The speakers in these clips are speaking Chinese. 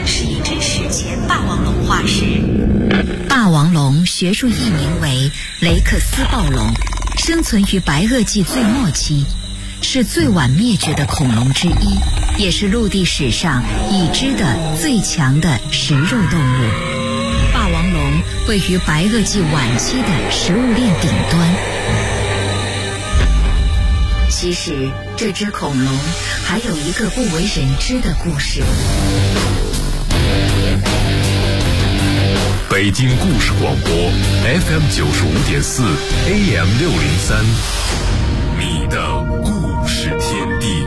是一只史前霸王龙化石。 霸王龙学术译名为雷克斯暴龙，生存于白垩纪最末期，是最晚灭绝的恐龙之一，也是陆地史上已知的最强的食肉动物。霸王龙位于白垩纪晚期的食物链顶端。其实这只恐龙还有一个不为人知的故事。 北京故事广播 FM 95.4 AM 603，你的故事天地。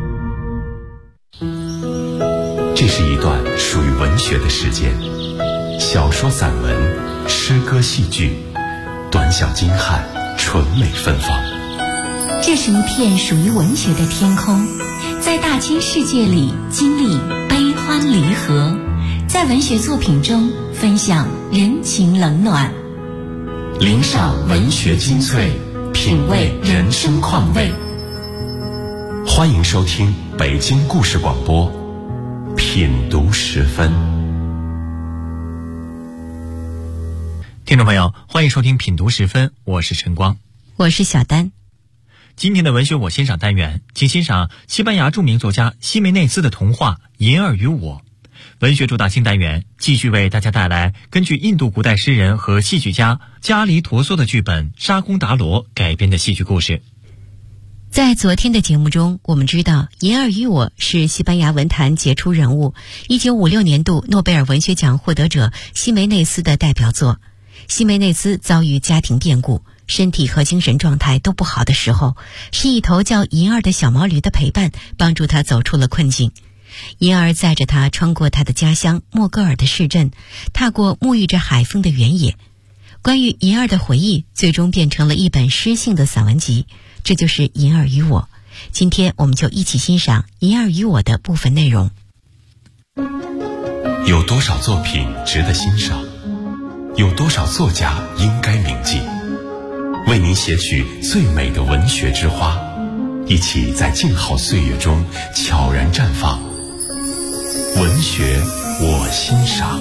这是一段属于文学的时间，小说、散文、诗歌、戏剧，短小精悍，纯美芬芳。 这是一片属于文学的天空，在大千世界里经历悲欢离合，在文学作品中分享人情冷暖， 领赏文学精粹，品味人生况味。欢迎收听北京故事广播品读时分。 听众朋友，欢迎收听品读时分，我是陈光， 我是小丹。 今天的文学我欣赏单元，请欣赏西班牙著名作家西梅内斯的童话《银儿与我》。文学主打新单元继续为大家带来根据印度古代诗人和戏剧家加里陀梭的剧本《沙贡达罗》改编的戏剧故事。 在昨天的节目中，我们知道《银儿与我》是西班牙文坛杰出人物1956年度诺贝尔文学奖获得者西梅内斯的代表作。西梅内斯遭遇家庭变故，身体和精神状态都不好的时候，是一头叫银儿的小毛驴的陪伴，帮助他走出了困境。银儿载着他穿过他的家乡莫戈尔的市镇，踏过沐浴着海风的原野。关于银儿的回忆最终变成了一本诗性的散文集，这就是《银儿与我》。今天我们就一起欣赏《银儿与我》的部分内容。 有多少作品值得欣赏？有多少作家应该铭记？为您写取最美的文学之花，一起在静好岁月中悄然绽放。文学我欣赏。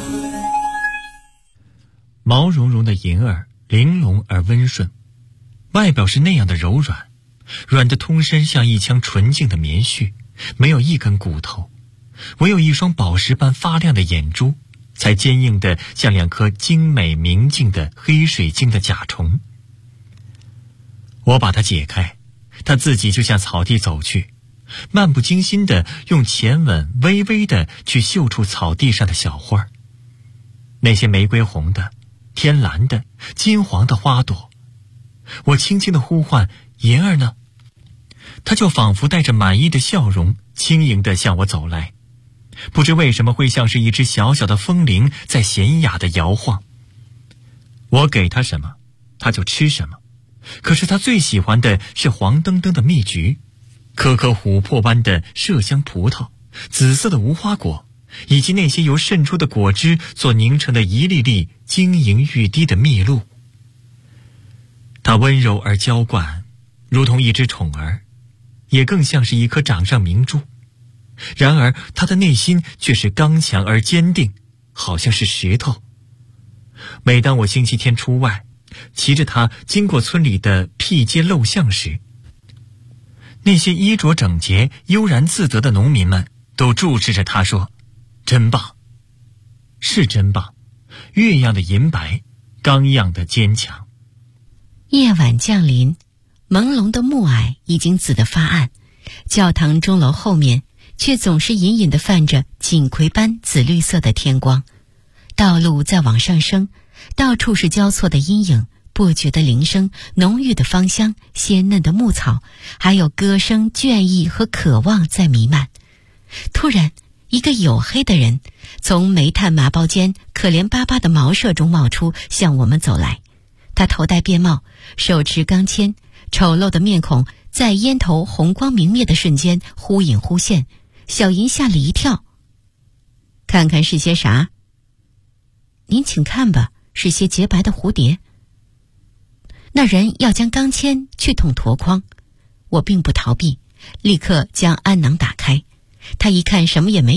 毛茸茸的银儿玲珑而温顺，外表是那样的柔软，软得通身像一腔纯净的棉絮，没有一根骨头，唯有一双宝石般发亮的眼珠，才坚硬得像两颗精美明净的黑水晶的甲虫。我把它解开，它自己就向草地走去，漫不经心地用前吻微微地去嗅触草地上的小花，那些玫瑰红的、天蓝的、金黄的花朵。我轻轻地呼唤银儿呢，它就仿佛带着满意的笑容，轻盈地向我走来。不知为什么会像是一只小小的风铃在娴雅地摇晃。我给它什么，它就吃什么。可是它最喜欢的是黄澄澄的蜜橘，颗颗琥珀般的麝香葡萄，紫色的无花果，以及那些由渗出的果汁所凝成的一粒粒晶莹欲滴的蜜露。它温柔而娇惯，如同一只宠儿，也更像是一颗掌上明珠。然而它的内心却是刚强而坚定，好像是石头。每当我星期天出外，骑着它经过村里的僻街陋巷时，那些衣着整洁、悠然自得的农民们都注视着它说：“真棒，是真棒，月样的银白，刚样的坚强。” 夜晚降临，朦胧的暮霭已经紫得发暗，教堂钟楼后面却总是隐隐地泛着锦葵般紫绿色的天光。道路在往上升，到处是交错的阴影，不绝的铃声，浓郁的芳香，鲜嫩的牧草，还有歌声、倦意和渴望在弥漫。突然，一个黝黑的人从煤炭麻包间可怜巴巴的茅舍中冒出，向我们走来。他头戴便帽，手持钢钎，丑陋的面孔在烟头红光明灭的瞬间忽隐忽现。小银吓了一跳。看看是些啥？您请看吧，是些洁白的蝴蝶。那人要将钢钎去捅箩筐，我并不逃避，立刻将鞍囊打开。他一看什么也没有，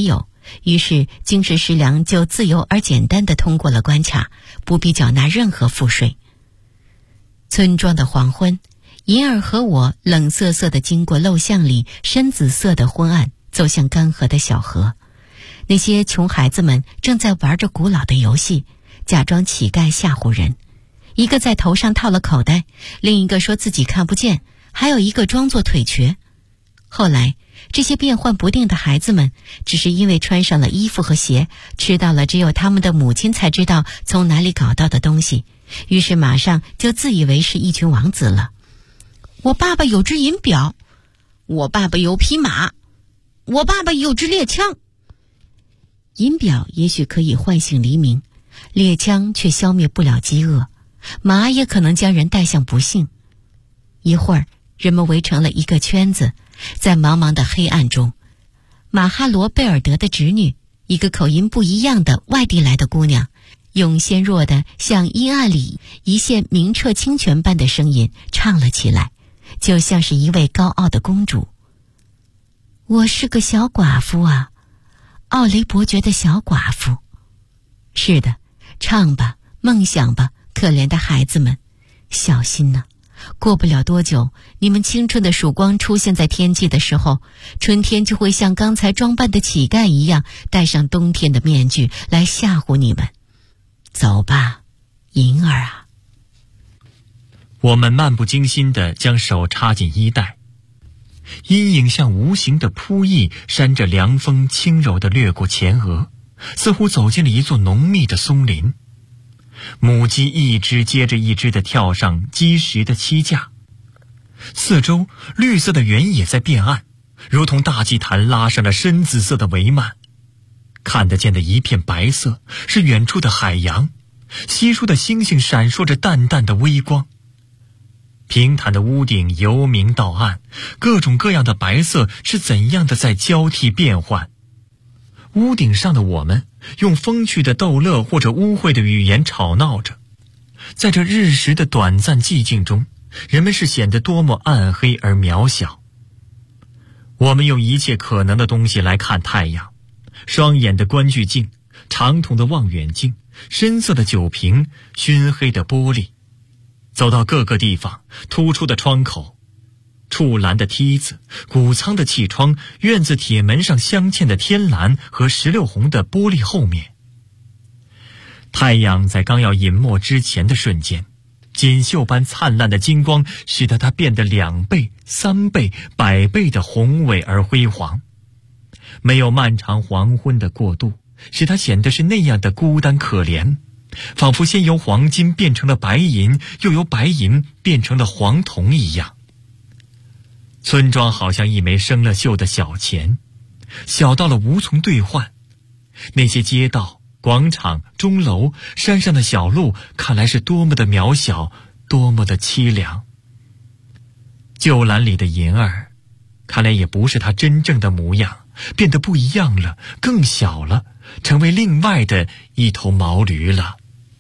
于是精神食粮就自由而简单地通过了关卡，不必缴纳任何赋税。村庄的黄昏，银儿和我冷瑟瑟地经过陋巷里深紫色的昏暗，走向干涸的小河。那些穷孩子们正在玩着古老的游戏，假装乞丐吓唬人。一个在头上套了口袋，另一个说自己看不见，还有一个装作腿瘸。后来这些变幻不定的孩子们只是因为穿上了衣服和鞋，吃到了只有他们的母亲才知道从哪里搞到的东西，于是马上就自以为是一群王子了。我爸爸有只银表，我爸爸有匹马，我爸爸有支猎枪。银表也许可以唤醒黎明，猎枪却消灭不了饥饿，马也可能将人带向不幸。一会儿，人们围成了一个圈子，在茫茫的黑暗中，马哈罗贝尔德的侄女，一个口音不一样的外地来的姑娘，用纤弱的像阴暗里一线明澈清泉般的声音唱了起来，就像是一位高傲的公主。我是个小寡妇啊，奥雷伯爵的小寡妇。是的，唱吧，梦想吧，可怜的孩子们，小心呐！过不了多久，你们青春的曙光出现在天际的时候，春天就会像刚才装扮的乞丐一样，戴上冬天的面具来吓唬你们。走吧，银儿啊！ 我们漫不经心地将手插进衣袋，阴影像无形的扑翼，扇着凉风轻柔地掠过前额，似乎走进了一座浓密的松林。母鸡一只接着一只地跳上积实的栖架，四周绿色的原野在变暗，如同大祭坛拉上了深紫色的帷幔。看得见的一片白色是远处的海洋，稀疏的星星闪烁着淡淡的微光。平坦的屋顶由明到暗，各种各样的白色是怎样的在交替变换。屋顶上的我们用风趣的逗乐或者污秽的语言吵闹着，在这日食的短暂寂静中，人们是显得多么暗黑而渺小。我们用一切可能的东西来看太阳，双眼的观距镜，长筒的望远镜，深色的酒瓶，熏黑的玻璃。走到各个地方，突出的窗口，触栏的梯子，谷仓的气窗，院子铁门上镶嵌的天蓝和16红的玻璃后面。太阳在刚要隐没之前的瞬间，锦绣般灿烂的金光使得它变得2倍、3倍、100倍的宏伟而辉煌。没有漫长黄昏的过渡，使它显得是那样的孤单可怜，仿佛先由黄金变成了白银，又由白银变成了黄铜一样。村庄好像一枚生了锈的小钱，小到了无从兑换。那些街道、广场、钟楼、山上的小路，看来是多么的渺小，多么的凄凉。旧篮里的银儿，看来也不是它真正的模样，变得不一样了，更小了，成为另外的一头毛驴了。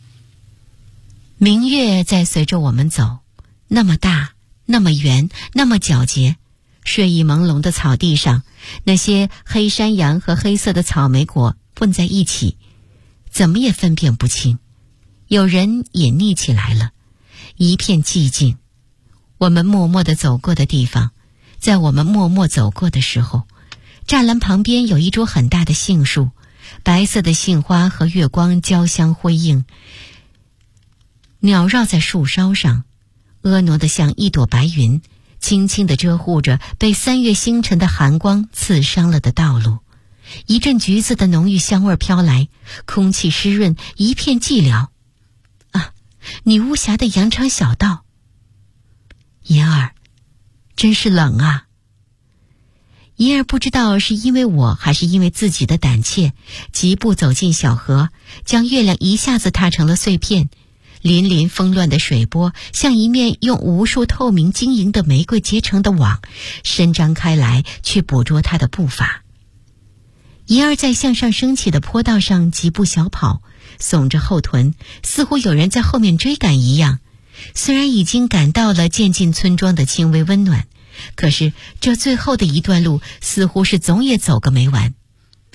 明月在随着我们走，那么大，那么圆，那么皎洁。睡意朦胧的草地上，那些黑山羊和黑色的草莓果混在一起，怎么也分辨不清。有人隐匿起来了，一片寂静。我们默默地走过的地方，在我们默默走过的时候，栅栏旁边有一株很大的杏树，白色的杏花和月光交相辉映，鸟绕在树梢上，婀娜得像一朵白云，轻轻地遮护着被3月星辰的寒光刺伤了的道路。一阵橘子的浓郁香味飘来，空气湿润，一片寂寥。啊，女巫峡的羊肠小道。银儿，真是冷啊。银儿不知道是因为我还是因为自己的胆怯，疾步走进小河，将月亮一下子踏成了碎片。粼粼纷乱的水波像一面用无数透明晶莹的玫瑰结成的网，伸张开来去捕捉它的步伐。银儿在向上升起的坡道上疾步小跑，耸着后臀，似乎有人在后面追赶一样。虽然已经感到了渐进村庄的轻微温暖，可是这最后的一段路似乎是总也走个没完。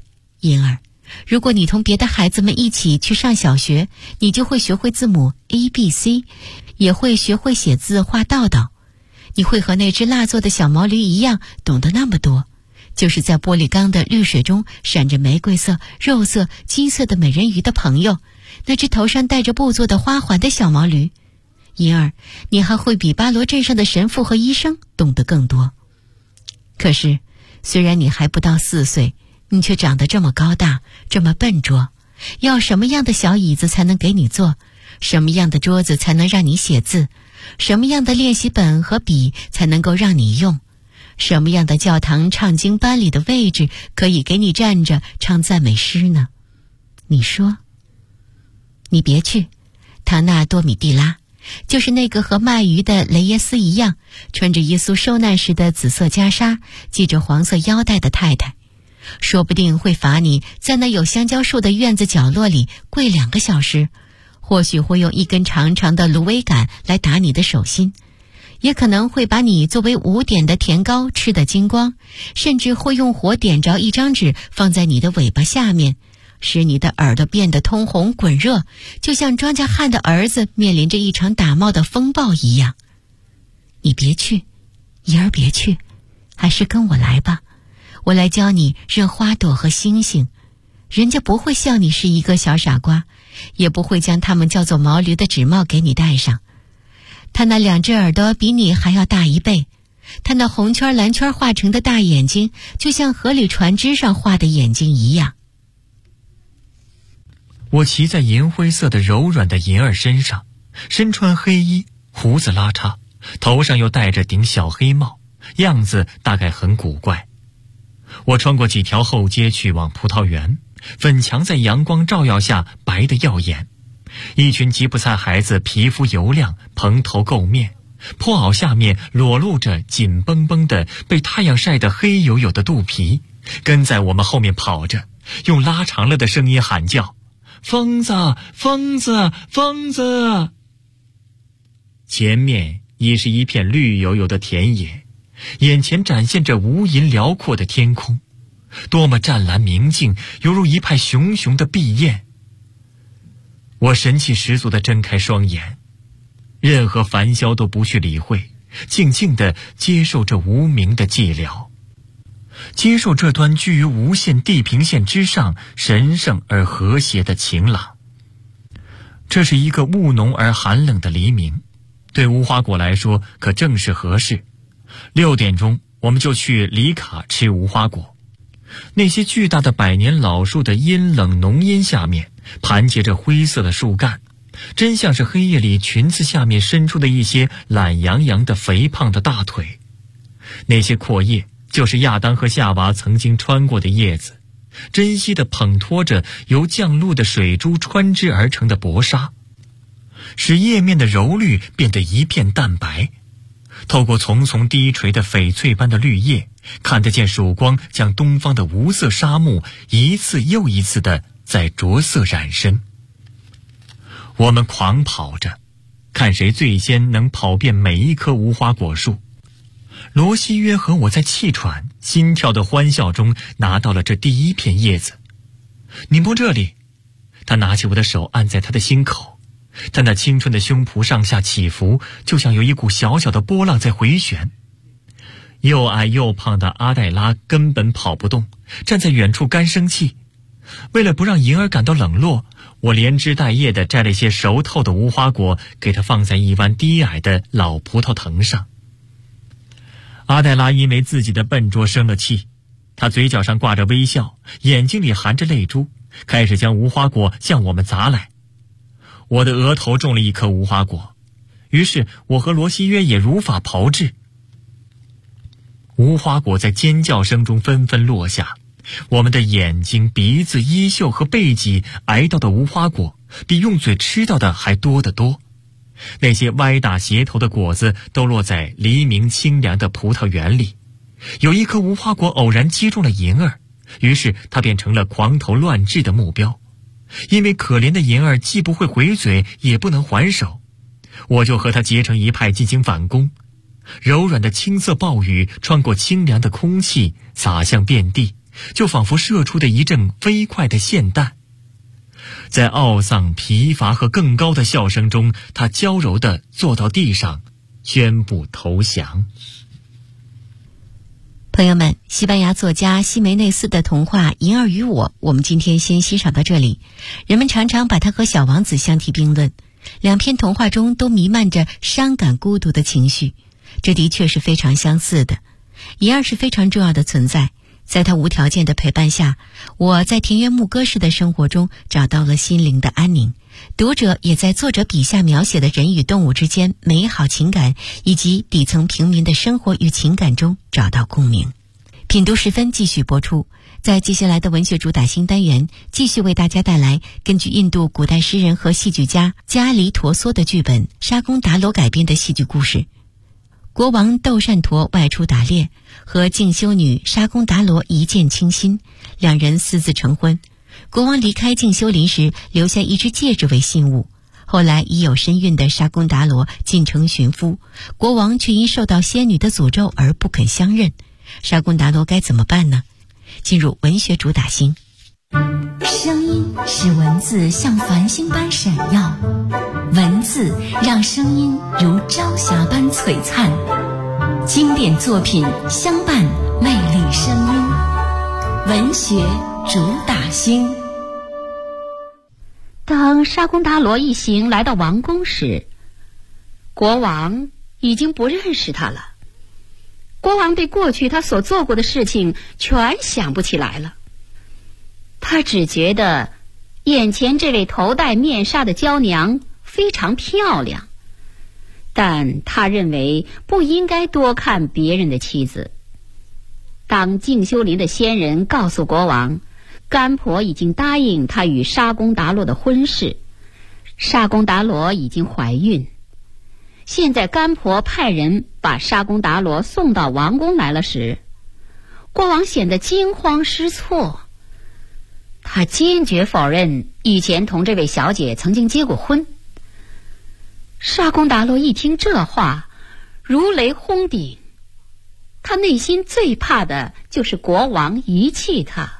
银儿，如果你同别的孩子们一起去上小学，你就会学会字母 ABC， 也会学会写字画道道。你会和那只蜡做的小毛驴一样，懂得那么多。就是在玻璃缸的绿水中闪着玫瑰色、肉色、金色的美人鱼的朋友，那只头上戴着布做的花环的小毛驴。银儿，你还会比巴罗镇上的神父和医生懂得更多。可是，虽然你还不到4岁，你却长得这么高大，这么笨拙。要什么样的小椅子才能给你坐？什么样的桌子才能让你写字？什么样的练习本和笔才能够让你用？什么样的教堂唱经班里的位置可以给你站着唱赞美诗呢？你说。你别去，唐纳多米蒂拉，就是那个和卖鱼的雷耶斯一样，穿着耶稣受难时的紫色袈裟，系着黄色腰带的太太，说不定会罚你在那有香蕉树的院子角落里跪2个小时，或许会用一根长长的芦苇杆来打你的手心，也可能会把你作为5点的甜糕吃得精光，甚至会用火点着一张纸放在你的尾巴下面，使你的耳朵变得通红滚热，就像庄稼汉的儿子面临着一场打冒的风暴一样。你别去，银儿别去，还是跟我来吧，我来教你认花朵和星星。人家不会笑你是一个小傻瓜，也不会将他们叫做毛驴的纸帽给你戴上。他那2只耳朵比你还要大1倍，他那红圈蓝圈画成的大眼睛，就像河里船只上画的眼睛一样。 我骑在银灰色的柔软的银儿身上，身穿黑衣，胡子拉碴，头上又戴着顶小黑帽，样子大概很古怪。我穿过几条后街去往葡萄园，粉墙在阳光照耀下白得耀眼。一群吉普赛孩子皮肤油亮，蓬头垢面，破袄下面裸露着紧绷绷的被太阳晒得黑黝黝的肚皮，跟在我们后面跑着，用拉长了的声音喊叫：疯子，疯子，疯子！前面已是一片绿油油的田野，眼前展现着无垠辽阔的天空，多么湛蓝明净，犹如一派熊熊的碧焰。我神气十足地睁开双眼，任何烦嚣都不去理会，静静地接受这无名的寂寥，接受这段居于无限地平线之上神圣而和谐的晴朗。这是一个务农而寒冷的黎明，对无花果来说可正是合适。6点钟我们就去里卡吃无花果。那些巨大的百年老树的阴冷浓阴下面盘结着灰色的树干，真像是黑夜里裙子下面伸出的一些懒洋洋的肥胖的大腿。那些阔叶就是亚当和夏娃曾经穿过的叶子，珍惜地捧托着由降露的水珠穿织而成的薄纱，使叶面的柔绿变得一片淡白。透过丛丛低垂的翡翠般的绿叶，看得见曙光将东方的无色沙漠一次又一次地在着色染深。我们狂跑着，看谁最先能跑遍每一棵无花果树。罗西约和我在气喘心跳的欢笑中拿到了这第一片叶子。你摸这里，他拿起我的手按在他的心口，他那青春的胸脯上下起伏，就像有一股小小的波浪在回旋。又矮又胖的阿黛拉根本跑不动，站在远处干生气。为了不让银儿感到冷落，我连枝带叶地摘了一些熟透的无花果，给它放在一弯低矮的老葡萄藤上。阿黛拉因为自己的笨拙生了气，她嘴角上挂着微笑，眼睛里含着泪珠，开始将无花果向我们砸来。我的额头中了一颗无花果，于是我和罗西约也如法炮制。无花果在尖叫声中纷纷落下，我们的眼睛、鼻子、衣袖和背脊挨到的无花果比用嘴吃到的还多得多。那些歪打斜头的果子都落在黎明清凉的葡萄园里。有一颗无花果偶然击中了银儿，于是它便成了狂头乱掷的目标。因为可怜的银儿既不会回嘴，也不能还手，我就和他结成一派进行反攻。柔软的青色暴雨穿过清凉的空气，洒向遍地， 就仿佛射出的一阵飞快的霰弹。在懊丧、疲乏和更高的笑声中，他娇柔地坐到地上，宣布投降。 朋友们，西班牙作家西梅内斯的童话《银儿与我》，我们今天先欣赏到这里。人们常常把它和小王子相提并论，两篇童话中都弥漫着伤感孤独的情绪，这的确是非常相似的。银儿是非常重要的存在，在他无条件的陪伴下，我在田园牧歌式的生活中找到了心灵的安宁。读者也在作者笔下描写的人与动物之间美好情感以及底层平民的生活与情感中找到共鸣。品读时分继续播出，在接下来的文学主打新单元，继续为大家带来根据印度古代诗人和戏剧家加里陀梭的剧本《沙公达罗》改编的戏剧故事。国王窦善陀外出打猎，和静修女沙公达罗一见倾心，两人私自成婚。国王离开静修林时留下一只戒指为信物，后来已有身孕的沙公达罗进城寻夫，国王却因受到仙女的诅咒而不肯相认。沙公达罗该怎么办呢？进入文学主打星。 声音使文字像繁星般闪耀，文字让声音如朝霞般璀璨，经典作品相伴，魅力声音。文学主打星。 当沙公达罗一行来到王宫时，国王已经不认识他了。国王对过去他所做过的事情全想不起来了，他只觉得眼前这位头戴面纱的娇娘非常漂亮，但他认为不应该多看别人的妻子。当静修林的仙人告诉国王，干婆已经答应他与沙公达罗的婚事，沙公达罗已经怀孕，现在干婆派人把沙公达罗送到王宫来了时，国王显得惊慌失措。他坚决否认以前同这位小姐曾经结过婚。沙公达罗一听这话，如雷轰顶，他内心最怕的就是国王遗弃他。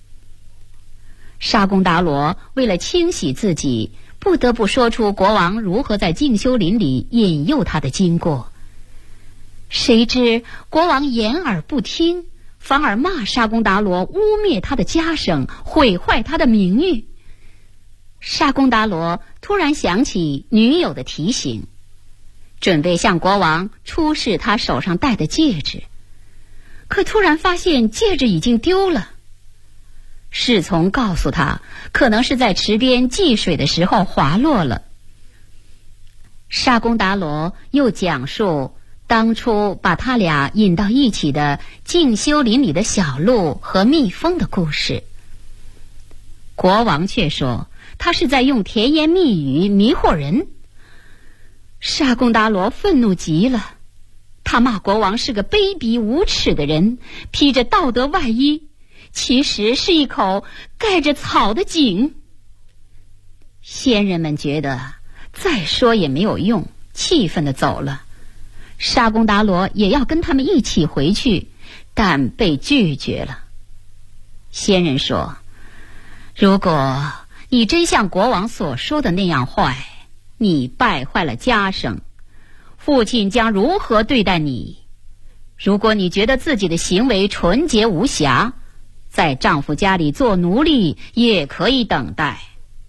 沙公达罗为了清洗自己，不得不说出国王如何在静修林里引诱他的经过。谁知国王掩耳不听，反而骂沙公达罗污蔑他的家声，毁坏他的名誉。沙公达罗突然想起女友的提醒，准备向国王出示他手上戴的戒指，可突然发现戒指已经丢了。侍从告诉他，可能是在池边祭水的时候滑落了。沙公达罗又讲述当初把他俩引到一起的静修林里的小鹿和蜜蜂的故事。国王却说他是在用甜言蜜语迷惑人。沙公达罗愤怒极了，他骂国王是个卑鄙无耻的人，披着道德外衣，其实是一口盖着草的井。仙人们觉得再说也没有用，气愤地走了。沙公达罗也要跟他们一起回去，但被拒绝了。仙人说，如果你真像国王所说的那样坏，你败坏了家声，父亲将如何对待你？如果你觉得自己的行为纯洁无瑕，在丈夫家里做奴隶也可以等待。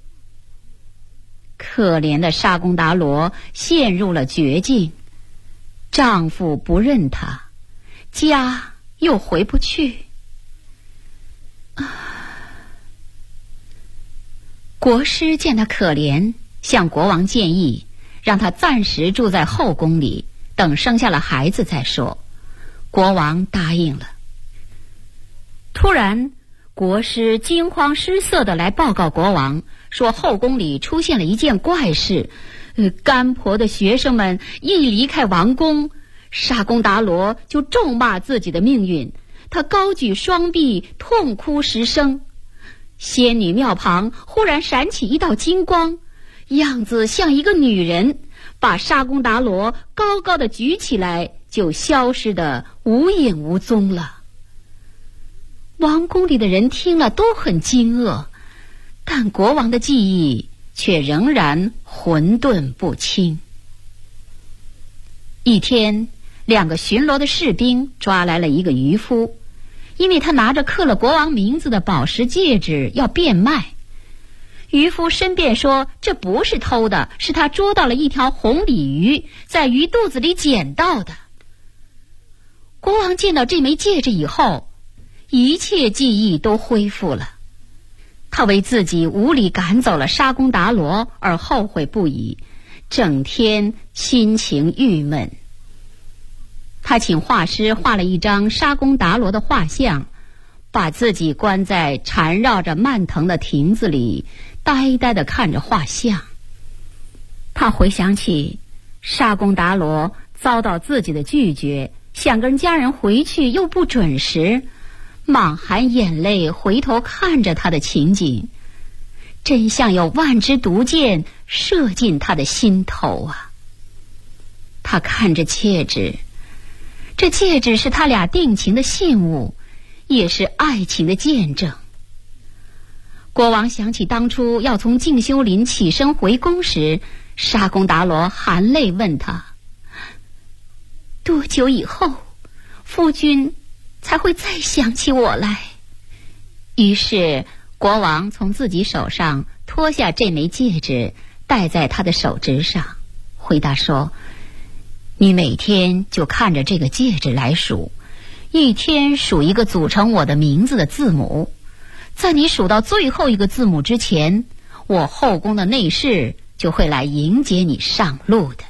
可怜的沙公达罗陷入了绝境，丈夫不认她，家又回不去。国师见她可怜，向国王建议让她暂时住在后宫里，等生下了孩子再说。国王答应了。突然，国师惊慌失色地来报告国王，说后宫里出现了一件怪事。干婆的学生们一离开王宫，沙公达罗就咒骂自己的命运，他高举双臂痛哭失声。仙女庙旁忽然闪起一道金光，样子像一个女人，把沙公达罗高高的举起来，就消失得无影无踪了。 王宫里的人听了都很惊愕，但国王的记忆却仍然混沌不清。一天，2个巡逻的士兵抓来了一个渔夫，因为他拿着刻了国王名字的宝石戒指要变卖。渔夫申辩说这不是偷的，是他捉到了一条红鲤鱼，在鱼肚子里捡到的。国王见到这枚戒指以后，一切记忆都恢复了。他为自己无理赶走了沙公达罗而后悔不已，整天心情郁闷。他请画师画了一张沙公达罗的画像，把自己关在缠绕着蔓藤的亭子里，呆呆地看着画像。他回想起沙公达罗遭到自己的拒绝，想跟家人回去又不准时，满含眼泪回头看着他的情景，真像有万支毒箭射进他的心头啊！他看着戒指，这戒指是他俩定情的信物，也是爱情的见证。国王想起当初要从静修林起身回宫时，沙公达罗含泪问他：多久以后，夫君才会再想起我来？于是国王从自己手上脱下这枚戒指，戴在他的手指上，回答说：你每天就看着这个戒指来数，一天数一个组成我的名字的字母，在你数到最后一个字母之前，我后宫的内侍就会来迎接你上路的。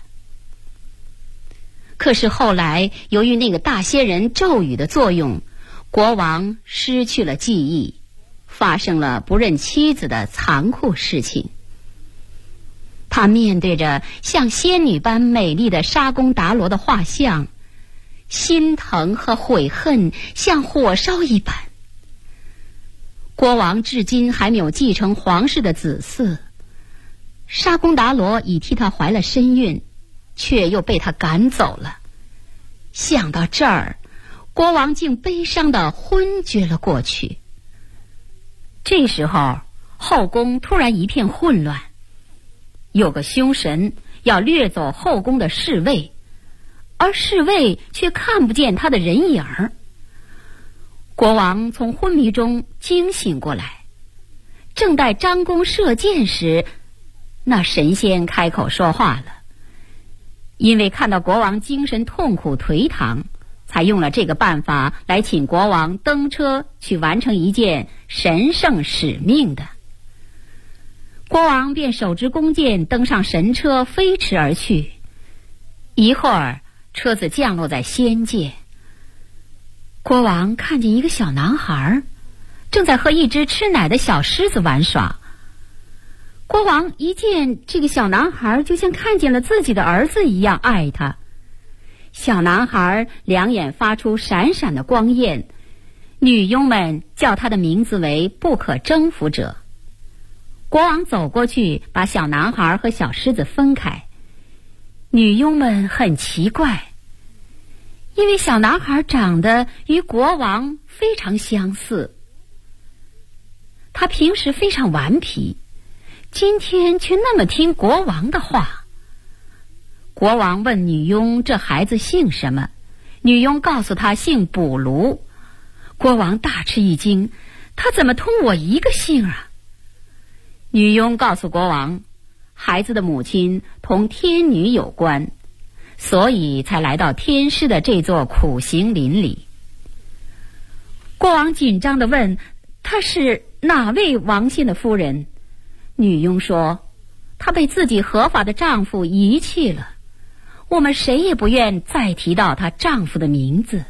可是后来由于那个大仙人咒语的作用，国王失去了记忆，发生了不认妻子的残酷事情。他面对着像仙女般美丽的沙公达罗的画像，心疼和悔恨像火烧一般。国王至今还没有继承皇室的子嗣，沙公达罗已替他怀了身孕，却又被他赶走了。想到这儿，国王竟悲伤地昏厥了过去。这时候，后宫突然一片混乱，有个凶神要掠走后宫的侍卫，而侍卫却看不见他的人影儿。国王从昏迷中惊醒过来，正待张弓射箭时，那神仙开口说话了。因为看到国王精神痛苦颓唐，才用了这个办法来请国王登车去完成一件神圣使命的。国王便手执弓箭登上神车，飞驰而去。一会儿，车子降落在仙界。国王看见一个小男孩正在和一只吃奶的小狮子玩耍。国王一见这个小男孩，就像看见了自己的儿子一样爱他。小男孩两眼发出闪闪的光焰，女佣们叫他的名字为不可征服者。国王走过去，把小男孩和小狮子分开。女佣们很奇怪，因为小男孩长得与国王非常相似。他平时非常顽皮，今天却那么听国王的话。国王问女佣这孩子姓什么，女佣告诉他姓卜卢。国王大吃一惊，他怎么同我一个姓啊？女佣告诉国王，孩子的母亲同天女有关，所以才来到天师的这座苦行林里。国王紧张地问，她是哪位王仙的夫人？女佣说，她被自己合法的丈夫遗弃了，我们谁也不愿再提到她丈夫的名字。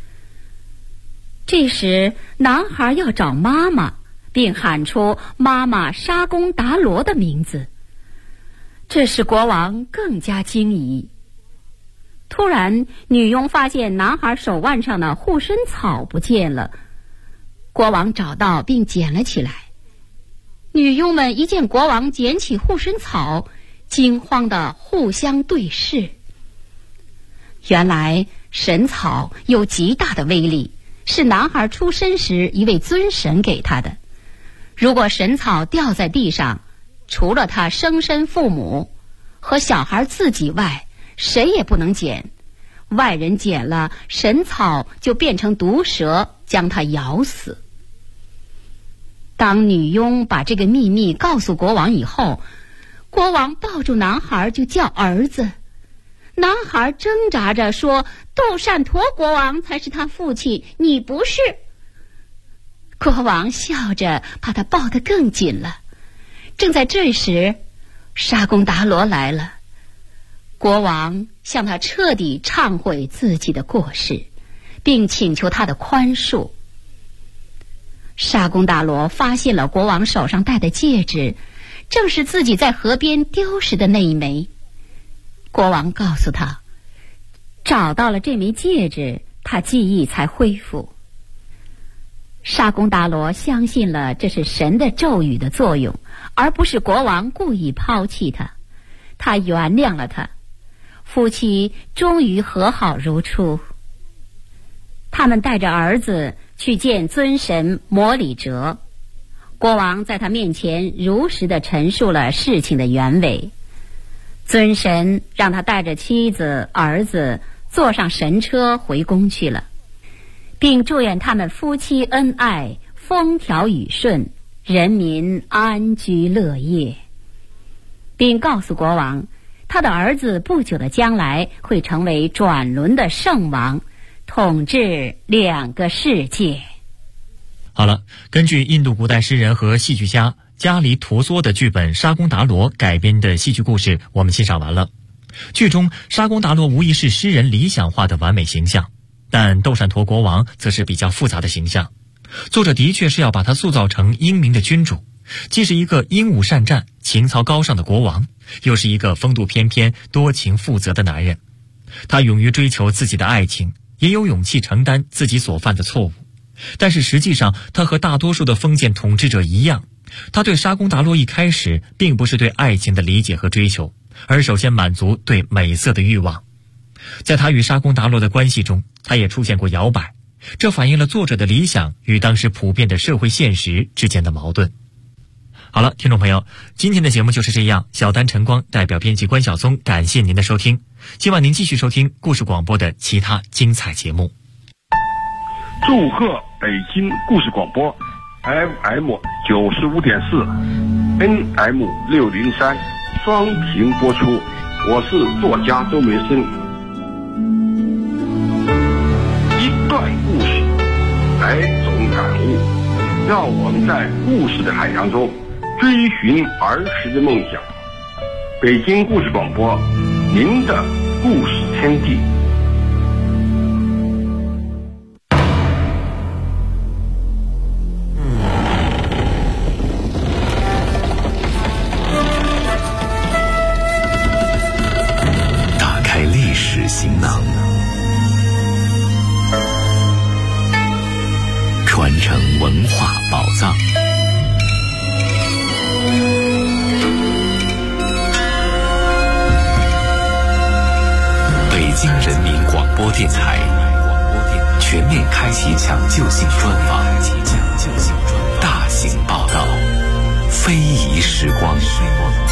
这时男孩要找妈妈，并喊出妈妈沙公达罗的名字，这使国王更加惊疑。突然，女佣发现男孩手腕上的护身草不见了，国王找到并捡了起来。女佣们一见国王捡起护身草，惊慌地互相对视。原来神草有极大的威力， 是男孩出生时一位尊神给他的。如果神草掉在地上，除了他生身父母和小孩自己外，谁也不能捡。外人捡了，神草就变成毒蛇，将他咬死。当女佣把这个秘密告诉国王以后，国王抱住男孩就叫儿子。男孩挣扎着说：杜善陀国王才是他父亲，你不是。国王笑着把他抱得更紧了。正在这时，沙贡达罗来了。国王向他彻底忏悔自己的过失，并请求他的宽恕。沙贡达罗发现了国王手上戴的戒指，正是自己在河边丢失的那一枚。国王告诉他，找到了这枚戒指，他记忆才恢复。沙贡达罗相信了这是神的咒语的作用，而不是国王故意抛弃他。他原谅了他，夫妻终于和好如初。他们带着儿子去见尊神摩里哲，国王在他面前如实地陈述了事情的原委。尊神让他带着妻子儿子坐上神车回宫去了，并祝愿他们夫妻恩爱，风调雨顺，人民安居乐业，并告诉国王，他的儿子不久的将来会成为转轮的圣王，统治2个世界。 好了，根据印度古代诗人和戏剧家加里陀梭的剧本《沙贡达罗》改编的戏剧故事，我们欣赏完了。剧中沙贡达罗无疑是诗人理想化的完美形象，但斗善陀国王则是比较复杂的形象。作者的确是要把他塑造成英明的君主，既是一个英武善战、情操高尚的国王，又是一个风度翩翩、多情负责的男人。他勇于追求自己的爱情，也有勇气承担自己所犯的错误。但是实际上，他和大多数的封建统治者一样，他对沙贡达罗一开始并不是对爱情的理解和追求，而首先满足对美色的欲望。在他与沙贡达罗的关系中，他也出现过摇摆，这反映了作者的理想与当时普遍的社会现实之间的矛盾。好了，听众朋友，今天的节目就是这样。小丹晨光代表编辑关晓松，感谢您的收听，希望您继续收听故事广播的其他精彩节目。 祝贺北京故事广播 FM 95.4 NM 603双屏播出，我是作家周梅生。一段故事，百种感悟，让我们在故事的海洋中追寻儿时的梦想。北京故事广播，您的故事天地。 打开历史行囊，传承文化宝藏。北京人民广播电台全面开启抢救性专访，大型报道，非遗时光。